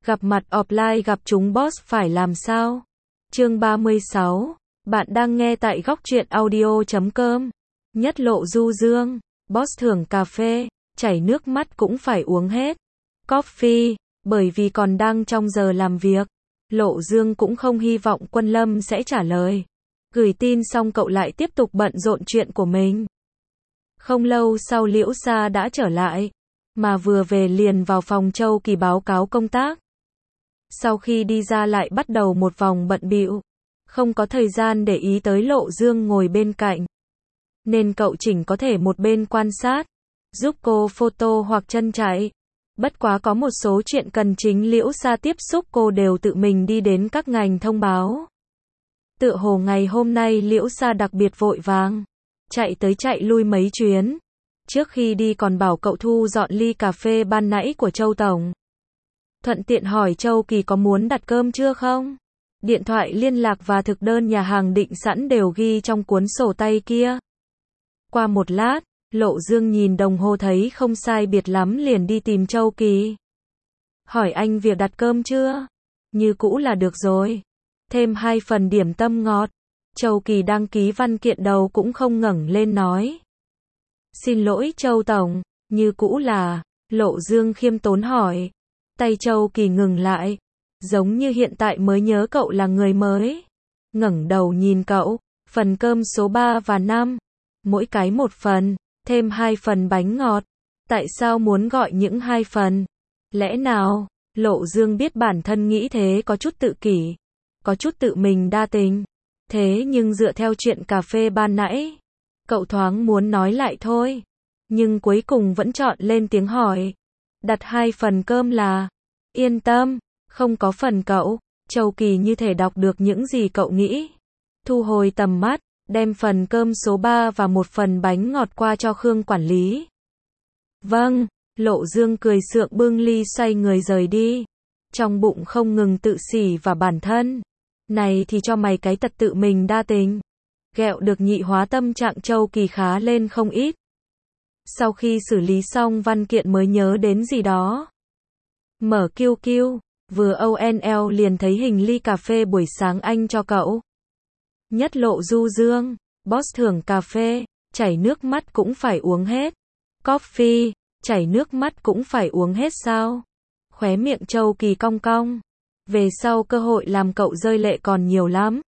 Gặp mặt offline gặp chúng boss phải làm sao? Chương 36. Bạn đang nghe tại góc truyện audio.com. Nhất Lộ Du Dương, boss thưởng cà phê, chảy nước mắt cũng phải uống hết. Coffee, bởi vì còn đang trong giờ làm việc. Lộ Dương cũng không hy vọng Quân Lâm sẽ trả lời. Gửi tin xong cậu lại tiếp tục bận rộn chuyện của mình. Không lâu sau Liễu Sa đã trở lại, mà vừa về liền vào phòng Châu Kỳ báo cáo công tác. Sau khi đi ra lại bắt đầu một vòng bận bịu, không có thời gian để ý tới Lộ Dương ngồi bên cạnh. Nên cậu chỉnh có thể một bên quan sát, giúp cô photo hoặc chân chạy. Bất quá có một số chuyện cần chính Liễu Sa tiếp xúc cô đều tự mình đi đến các ngành thông báo. Tựa hồ ngày hôm nay Liễu Sa đặc biệt vội vàng, chạy tới chạy lui mấy chuyến. Trước khi đi còn bảo cậu thu dọn ly cà phê ban nãy của Châu Tổng. Thuận tiện hỏi Châu Kỳ có muốn đặt cơm chưa không? Điện thoại liên lạc và thực đơn nhà hàng định sẵn đều ghi trong cuốn sổ tay kia. Qua một lát, Lộ Dương nhìn đồng hồ thấy không sai biệt lắm liền đi tìm Châu Kỳ. Hỏi anh việc đặt cơm chưa? Như cũ là được rồi. Thêm 2 phần điểm tâm ngọt. Châu Kỳ đăng ký văn kiện đầu cũng không ngẩng lên nói. Xin lỗi Châu Tổng, như cũ là, Lộ Dương khiêm tốn hỏi. Tay Châu Kỳ ngừng lại, giống như hiện tại mới nhớ cậu là người mới. Ngẩng đầu nhìn cậu, phần cơm số 3 và 5, mỗi cái một phần, thêm 2 phần bánh ngọt. Tại sao muốn gọi những 2 phần? Lẽ nào, Lộ Dương biết bản thân nghĩ thế có chút tự kỷ, có chút tự mình đa tình. Thế nhưng dựa theo chuyện cà phê ban nãy, cậu thoáng muốn nói lại thôi. Nhưng cuối cùng vẫn chọn lên tiếng hỏi. Đặt 2 phần cơm là, yên tâm, không có phần cậu. Châu Kỳ như thể đọc được những gì cậu nghĩ. Thu hồi tầm mắt, đem phần cơm số 3 và một phần bánh ngọt qua cho Khương quản lý. Vâng, Lộ Dương cười sượng bưng ly xoay người rời đi. Trong bụng không ngừng tự xỉ và bản thân. Này thì cho mày cái tật tự mình đa tình. Ghẹo được nhị hóa tâm trạng Châu Kỳ khá lên không ít. Sau khi xử lý xong văn kiện mới nhớ đến gì đó. Mở QQ, vừa ONL liền thấy hình ly cà phê buổi sáng anh cho cậu. Nhất Lộ Du Dương, boss thưởng cà phê, chảy nước mắt cũng phải uống hết. Coffee, chảy nước mắt cũng phải uống hết sao? Khóe miệng Châu Kỳ cong cong. Về sau cơ hội làm cậu rơi lệ còn nhiều lắm.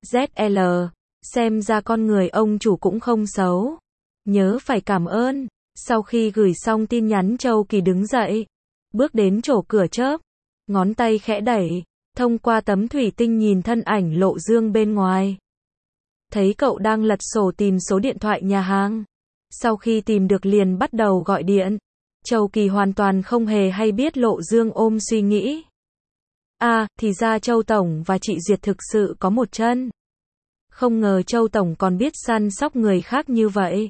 ZL, xem ra con người ông chủ cũng không xấu. Nhớ phải cảm ơn. Sau khi gửi xong tin nhắn Châu Kỳ đứng dậy, bước đến chỗ cửa chớp, ngón tay khẽ đẩy, thông qua tấm thủy tinh nhìn thân ảnh Lộ Dương bên ngoài. Thấy cậu đang lật sổ tìm số điện thoại nhà hàng. Sau khi tìm được liền bắt đầu gọi điện. Châu Kỳ hoàn toàn không hề hay biết Lộ Dương ôm suy nghĩ. Thì ra Châu Tổng và chị Duyệt thực sự có một chân. Không ngờ Châu Tổng còn biết săn sóc người khác như vậy.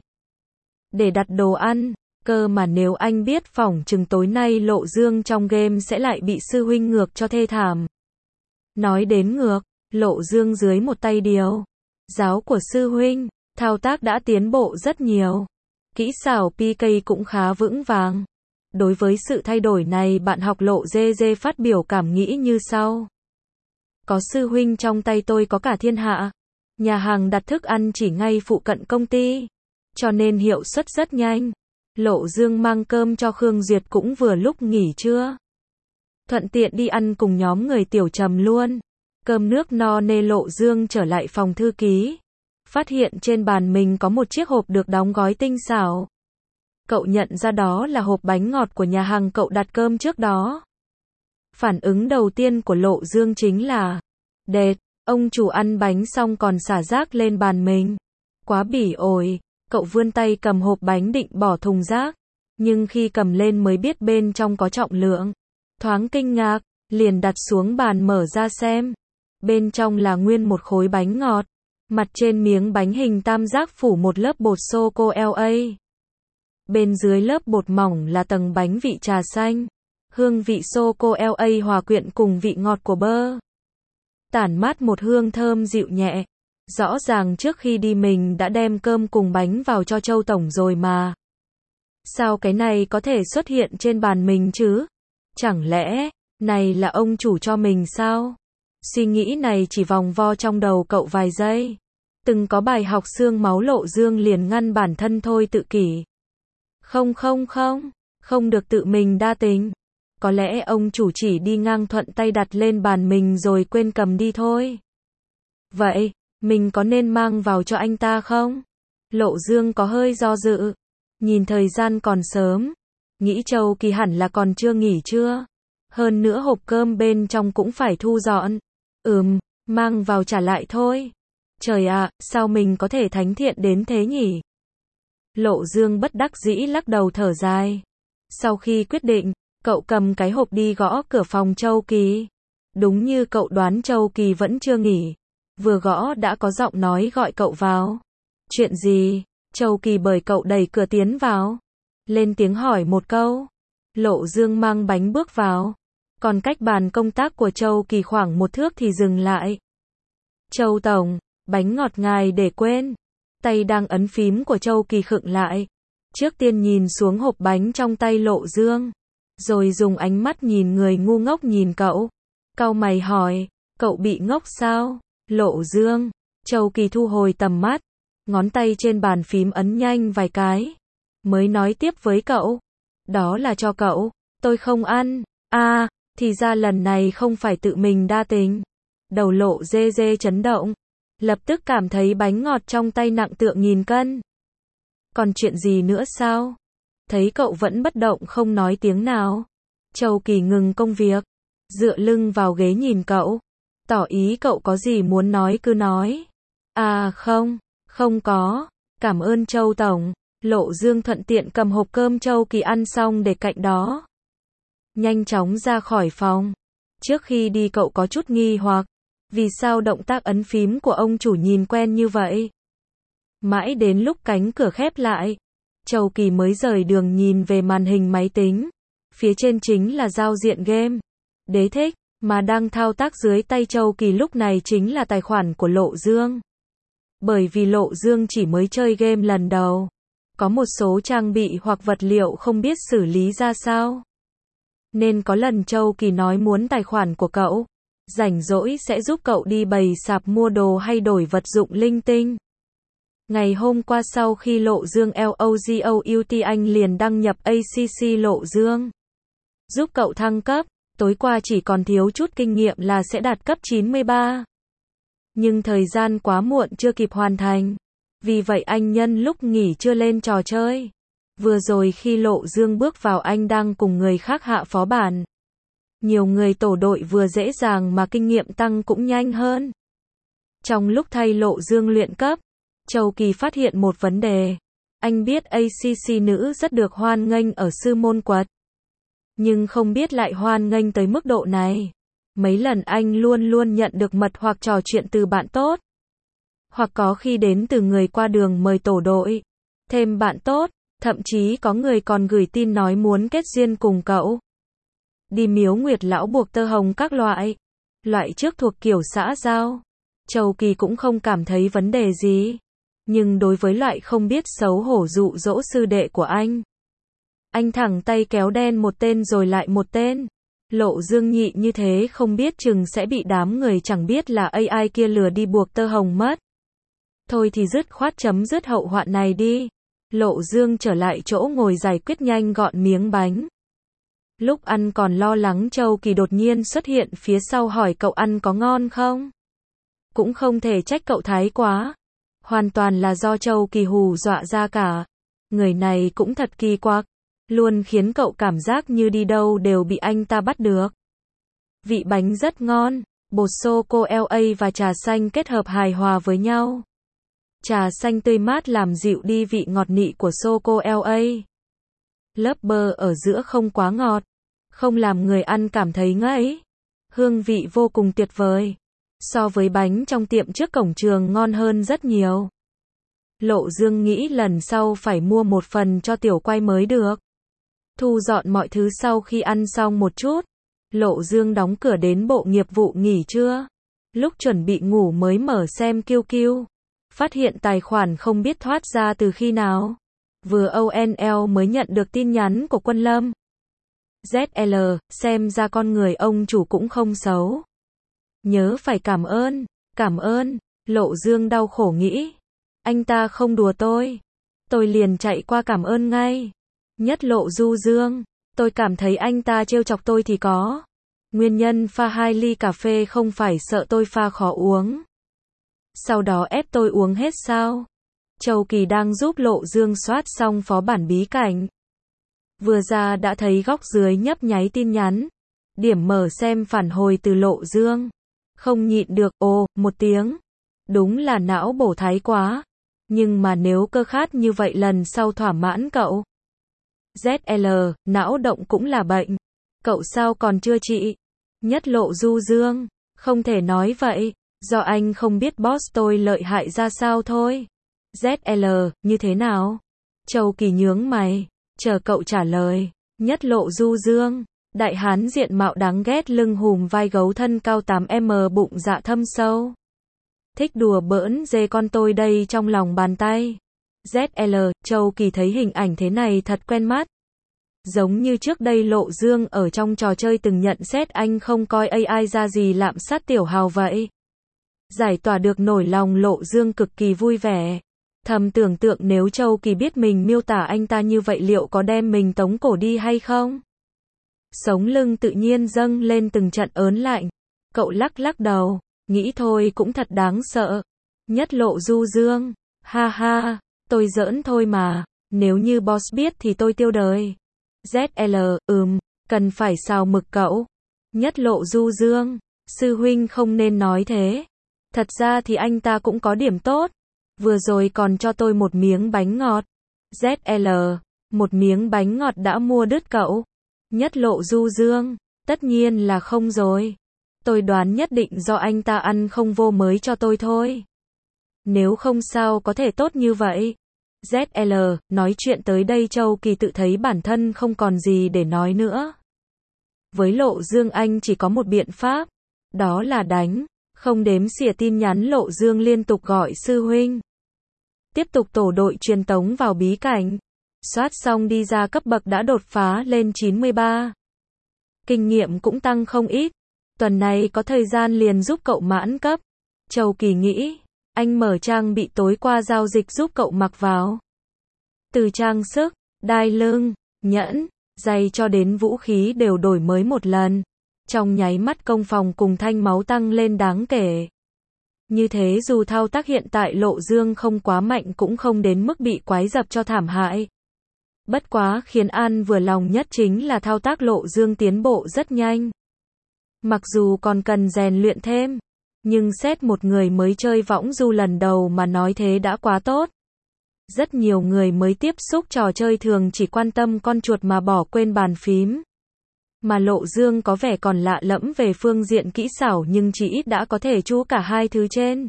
Để đặt đồ ăn, cơ mà nếu anh biết phỏng chừng tối nay Lộ Dương trong game sẽ lại bị sư huynh ngược cho thê thảm. Nói đến ngược, Lộ Dương dưới một tay điều giáo của sư huynh, thao tác đã tiến bộ rất nhiều. Kỹ xảo PK cũng khá vững vàng. Đối với sự thay đổi này bạn học Lộ GG phát biểu cảm nghĩ như sau. Có sư huynh trong tay tôi có cả thiên hạ. Nhà hàng đặt thức ăn chỉ ngay phụ cận công ty. Cho nên hiệu suất rất nhanh. Lộ Dương mang cơm cho Khương Duyệt cũng vừa lúc nghỉ trưa. Thuận tiện đi ăn cùng nhóm người Tiểu Trầm luôn. Cơm nước no nê Lộ Dương trở lại phòng thư ký. Phát hiện trên bàn mình có một chiếc hộp được đóng gói tinh xảo. Cậu nhận ra đó là hộp bánh ngọt của nhà hàng cậu đặt cơm trước đó. Phản ứng đầu tiên của Lộ Dương chính là đệt, ông chủ ăn bánh xong còn xả rác lên bàn mình. Quá bỉ ổi, cậu vươn tay cầm hộp bánh định bỏ thùng rác. Nhưng khi cầm lên mới biết bên trong có trọng lượng. Thoáng kinh ngạc, liền đặt xuống bàn mở ra xem. Bên trong là nguyên một khối bánh ngọt. Mặt trên miếng bánh hình tam giác phủ một lớp bột sô-cô-la. Bên dưới lớp bột mỏng là tầng bánh vị trà xanh. Hương vị sô-cô-la hòa quyện cùng vị ngọt của bơ. Tản mát một hương thơm dịu nhẹ. Rõ ràng trước khi đi mình đã đem cơm cùng bánh vào cho Châu Tổng rồi mà. Sao cái này có thể xuất hiện trên bàn mình chứ? Chẳng lẽ, Này là ông chủ cho mình sao? Suy nghĩ này chỉ vòng vo trong đầu cậu vài giây. Từng có bài học xương máu Lộ Dương liền ngăn bản thân thôi tự kỷ. Không, không được tự mình đa tình. Có lẽ ông chủ chỉ đi ngang thuận tay đặt lên bàn mình rồi quên cầm đi thôi. Vậy, mình có nên mang vào cho anh ta không? Lộ Dương có hơi do dự. Nhìn thời gian còn sớm. Nghĩ Châu Kỳ hẳn là còn chưa nghỉ trưa. Hơn nữa hộp cơm bên trong cũng phải thu dọn. Mang vào trả lại thôi. Trời ạ, sao mình có thể thánh thiện đến thế nhỉ? Lộ Dương bất đắc dĩ lắc đầu thở dài. Sau khi quyết định, cậu cầm cái hộp đi gõ cửa phòng Châu Kỳ. Đúng như cậu đoán, Châu Kỳ vẫn chưa nghỉ. Vừa gõ đã có giọng nói gọi cậu vào. Chuyện gì? Châu Kỳ bởi cậu đẩy cửa tiến vào. Lên tiếng hỏi một câu. Lộ Dương mang bánh bước vào. Còn cách bàn công tác của Châu Kỳ khoảng 1 thước thì dừng lại. Châu Tổng, bánh ngọt ngài để quên. Tay đang ấn phím của Châu Kỳ khựng lại. Trước tiên nhìn xuống hộp bánh trong tay Lộ Dương. Rồi dùng ánh mắt nhìn người ngu ngốc nhìn cậu. Cau mày hỏi, cậu bị ngốc sao? Lộ Dương. Châu Kỳ thu hồi tầm mắt. Ngón tay trên bàn phím ấn nhanh vài cái. Mới nói tiếp với cậu. Đó là cho cậu. Tôi không ăn. À, thì ra lần này không phải tự mình đa tình. Đầu Lộ dê dê chấn động. Lập tức cảm thấy bánh ngọt trong tay nặng tựa 1000 cân. Còn chuyện gì nữa sao? Thấy cậu vẫn bất động không nói tiếng nào. Châu Kỳ ngừng công việc. Dựa lưng vào ghế nhìn cậu. Tỏ ý cậu có gì muốn nói cứ nói. À không có. Cảm ơn Châu Tổng. Lộ Dương thuận tiện cầm hộp cơm Châu Kỳ ăn xong để cạnh đó. Nhanh chóng ra khỏi phòng. Trước khi đi cậu có chút nghi hoặc. Vì sao động tác ấn phím của ông chủ nhìn quen như vậy? Mãi đến lúc cánh cửa khép lại. Châu Kỳ mới rời đường nhìn về màn hình máy tính. Phía trên chính là giao diện game. Đế thích, mà đang thao tác dưới tay Châu Kỳ lúc này chính là tài khoản của Lộ Dương. Bởi vì Lộ Dương chỉ mới chơi game lần đầu. Có một số trang bị hoặc vật liệu không biết xử lý ra sao. Nên có lần Châu Kỳ nói muốn tài khoản của cậu. Rảnh rỗi sẽ giúp cậu đi bày sạp mua đồ hay đổi vật dụng linh tinh. Ngày hôm qua sau khi Lộ Dương LOGOUT anh liền đăng nhập ACC Lộ Dương. Giúp cậu thăng cấp, tối qua chỉ còn thiếu chút kinh nghiệm là sẽ đạt cấp 93. Nhưng thời gian quá muộn chưa kịp hoàn thành. Vì vậy anh nhân lúc nghỉ trưa lên trò chơi. Vừa rồi khi Lộ Dương bước vào anh đang cùng người khác hạ phó bản. Nhiều người tổ đội vừa dễ dàng mà kinh nghiệm tăng cũng nhanh hơn. Trong lúc thay Lộ Dương luyện cấp, Châu Kỳ phát hiện một vấn đề. Anh biết ACC nữ rất được hoan nghênh ở sư môn quật. Nhưng không biết lại hoan nghênh tới mức độ này. Mấy lần anh luôn nhận được mật hoặc trò chuyện từ bạn tốt. Hoặc có khi đến từ người qua đường mời tổ đội. Thêm bạn tốt, thậm chí có người còn gửi tin nói muốn kết duyên cùng cậu. Đi miếu Nguyệt Lão buộc tơ hồng các loại. Loại trước thuộc kiểu xã giao. Châu Kỳ cũng không cảm thấy vấn đề gì. Nhưng đối với loại không biết xấu hổ dụ dỗ sư đệ của anh thẳng tay kéo đen một tên rồi lại một tên. Lộ Dương nhị như thế không biết chừng sẽ bị đám người chẳng biết là AI kia lừa đi buộc tơ hồng mất. Thôi thì dứt khoát chấm dứt hậu hoạn này đi. Lộ Dương trở lại chỗ ngồi giải quyết nhanh gọn miếng bánh. Lúc ăn còn lo lắng Châu Kỳ đột nhiên xuất hiện phía sau hỏi cậu ăn có ngon không? Cũng không thể trách cậu thái quá. Hoàn toàn là do Châu Kỳ hù dọa ra cả. Người này cũng thật kỳ quặc. Luôn khiến cậu cảm giác như đi đâu đều bị anh ta bắt được. Vị bánh rất ngon. Bột sô-cô-la và trà xanh kết hợp hài hòa với nhau. Trà xanh tươi mát làm dịu đi vị ngọt nị của sô-cô-la. Lớp bơ ở giữa không quá ngọt. Không làm người ăn cảm thấy ngấy. Hương vị vô cùng tuyệt vời. So với bánh trong tiệm trước cổng trường ngon hơn rất nhiều. Lộ Dương nghĩ lần sau phải mua một phần cho tiểu quay mới được. Thu dọn mọi thứ sau khi ăn xong một chút. Lộ Dương đóng cửa đến bộ nghiệp vụ nghỉ trưa. Lúc chuẩn bị ngủ mới mở xem QQ. Phát hiện tài khoản không biết thoát ra từ khi nào. Vừa ONL mới nhận được tin nhắn của Quân Lâm. ZL, xem ra con người ông chủ cũng không xấu. Nhớ phải cảm ơn, Lộ Dương đau khổ nghĩ. Anh ta không đùa tôi liền chạy qua cảm ơn ngay. Nhất Lộ du dương, tôi cảm thấy anh ta trêu chọc tôi thì có. Nguyên nhân pha 2 ly cà phê không phải sợ tôi pha khó uống. Sau đó ép tôi uống hết sao? Châu Kỳ đang giúp Lộ Dương soát xong phó bản bí cảnh. Vừa ra đã thấy góc dưới nhấp nháy tin nhắn. Điểm mở xem phản hồi từ Lộ Dương. Không nhịn được, một tiếng. Đúng là não bổ thái quá. Nhưng mà nếu cơ khát như vậy lần sau thỏa mãn cậu. ZL, não động cũng là bệnh. Cậu sao còn chưa trị? Nhất Lộ du dương. Không thể nói vậy. Do anh không biết boss tôi lợi hại ra sao thôi. ZL, như thế nào? Châu Kỳ nhướng mày. Chờ cậu trả lời. Nhất Lộ du dương. Đại hán diện mạo đáng ghét lưng hùm vai gấu thân cao 8m bụng dạ thâm sâu. Thích đùa bỡn dê con tôi đây trong lòng bàn tay. ZL, Châu Kỳ thấy hình ảnh thế này thật quen mắt. Giống như trước đây Lộ Dương ở trong trò chơi từng nhận xét anh không coi AI ra gì lạm sát tiểu hào vậy. Giải tỏa được nỗi lòng Lộ Dương cực kỳ vui vẻ. Thầm tưởng tượng nếu Châu Kỳ biết mình miêu tả anh ta như vậy liệu có đem mình tống cổ đi hay không? Sống lưng tự nhiên dâng lên từng trận ớn lạnh. Cậu lắc đầu, nghĩ thôi cũng thật đáng sợ. Nhất Lộ du dương, ha ha, tôi giỡn thôi mà, nếu như boss biết thì tôi tiêu đời. ZL, cần phải xào mực cậu. Nhất Lộ du dương, sư huynh không nên nói thế. Thật ra thì anh ta cũng có điểm tốt. Vừa rồi còn cho tôi một miếng bánh ngọt. ZL, một miếng bánh ngọt đã mua đứt cậu. Nhất Lộ du dương, tất nhiên là không rồi. Tôi đoán nhất định do anh ta ăn không vô mới cho tôi thôi. Nếu không sao có thể tốt như vậy. ZL, nói chuyện tới đây Châu Kỳ tự thấy bản thân không còn gì để nói nữa. Với Lộ Dương anh chỉ có một biện pháp. Đó là đánh. Không đếm xỉa tin nhắn Lộ Dương liên tục gọi sư huynh. Tiếp tục tổ đội truyền tống vào bí cảnh. Soát xong đi ra cấp bậc đã đột phá lên 93. Kinh nghiệm cũng tăng không ít. Tuần này có thời gian liền giúp cậu mãn cấp. Châu Kỳ nghĩ. Anh mở trang bị tối qua giao dịch giúp cậu mặc vào. Từ trang sức, đai lưng, nhẫn, giày cho đến vũ khí đều đổi mới một lần. Trong nháy mắt công phòng cùng thanh máu tăng lên đáng kể. Như thế dù thao tác hiện tại Lộ Dương không quá mạnh cũng không đến mức bị quái dập cho thảm hại. Bất quá khiến An vừa lòng nhất chính là thao tác Lộ Dương tiến bộ rất nhanh. Mặc dù còn cần rèn luyện thêm, nhưng xét một người mới chơi võng du lần đầu mà nói thế đã quá tốt. Rất nhiều người mới tiếp xúc trò chơi thường chỉ quan tâm con chuột mà bỏ quên bàn phím. Mà Lộ Dương có vẻ còn lạ lẫm về phương diện kỹ xảo nhưng chỉ ít đã có thể chú cả hai thứ trên.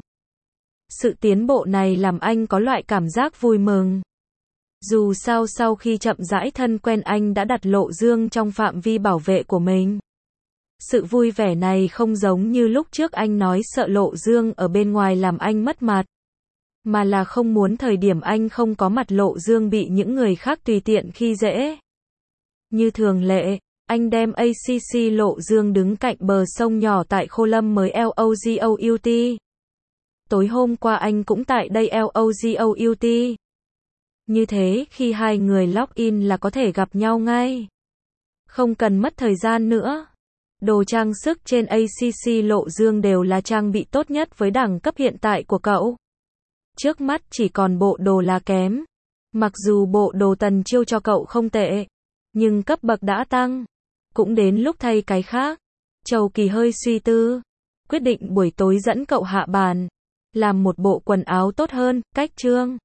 Sự tiến bộ này làm anh có loại cảm giác vui mừng. Dù sao sau khi chậm rãi thân quen anh đã đặt Lộ Dương trong phạm vi bảo vệ của mình. Sự vui vẻ này không giống như lúc trước anh nói sợ Lộ Dương ở bên ngoài làm anh mất mặt. Mà là không muốn thời điểm anh không có mặt Lộ Dương bị những người khác tùy tiện khi dễ. Như thường lệ, anh đem ACC Lộ Dương đứng cạnh bờ sông nhỏ tại Khô Lâm mới LOGOUT. Tối hôm qua anh cũng tại đây LOGOUT. Như thế khi hai người login là có thể gặp nhau ngay. Không cần mất thời gian nữa. Đồ trang sức trên ACC Lộ Dương đều là trang bị tốt nhất với đẳng cấp hiện tại của cậu. Trước mắt chỉ còn bộ đồ là kém. Mặc dù bộ đồ tần chiêu cho cậu không tệ, nhưng cấp bậc đã tăng. Cũng đến lúc thay cái khác. Châu Kỳ hơi suy tư. Quyết định buổi tối dẫn cậu hạ bàn. Làm một bộ quần áo tốt hơn, cách trương.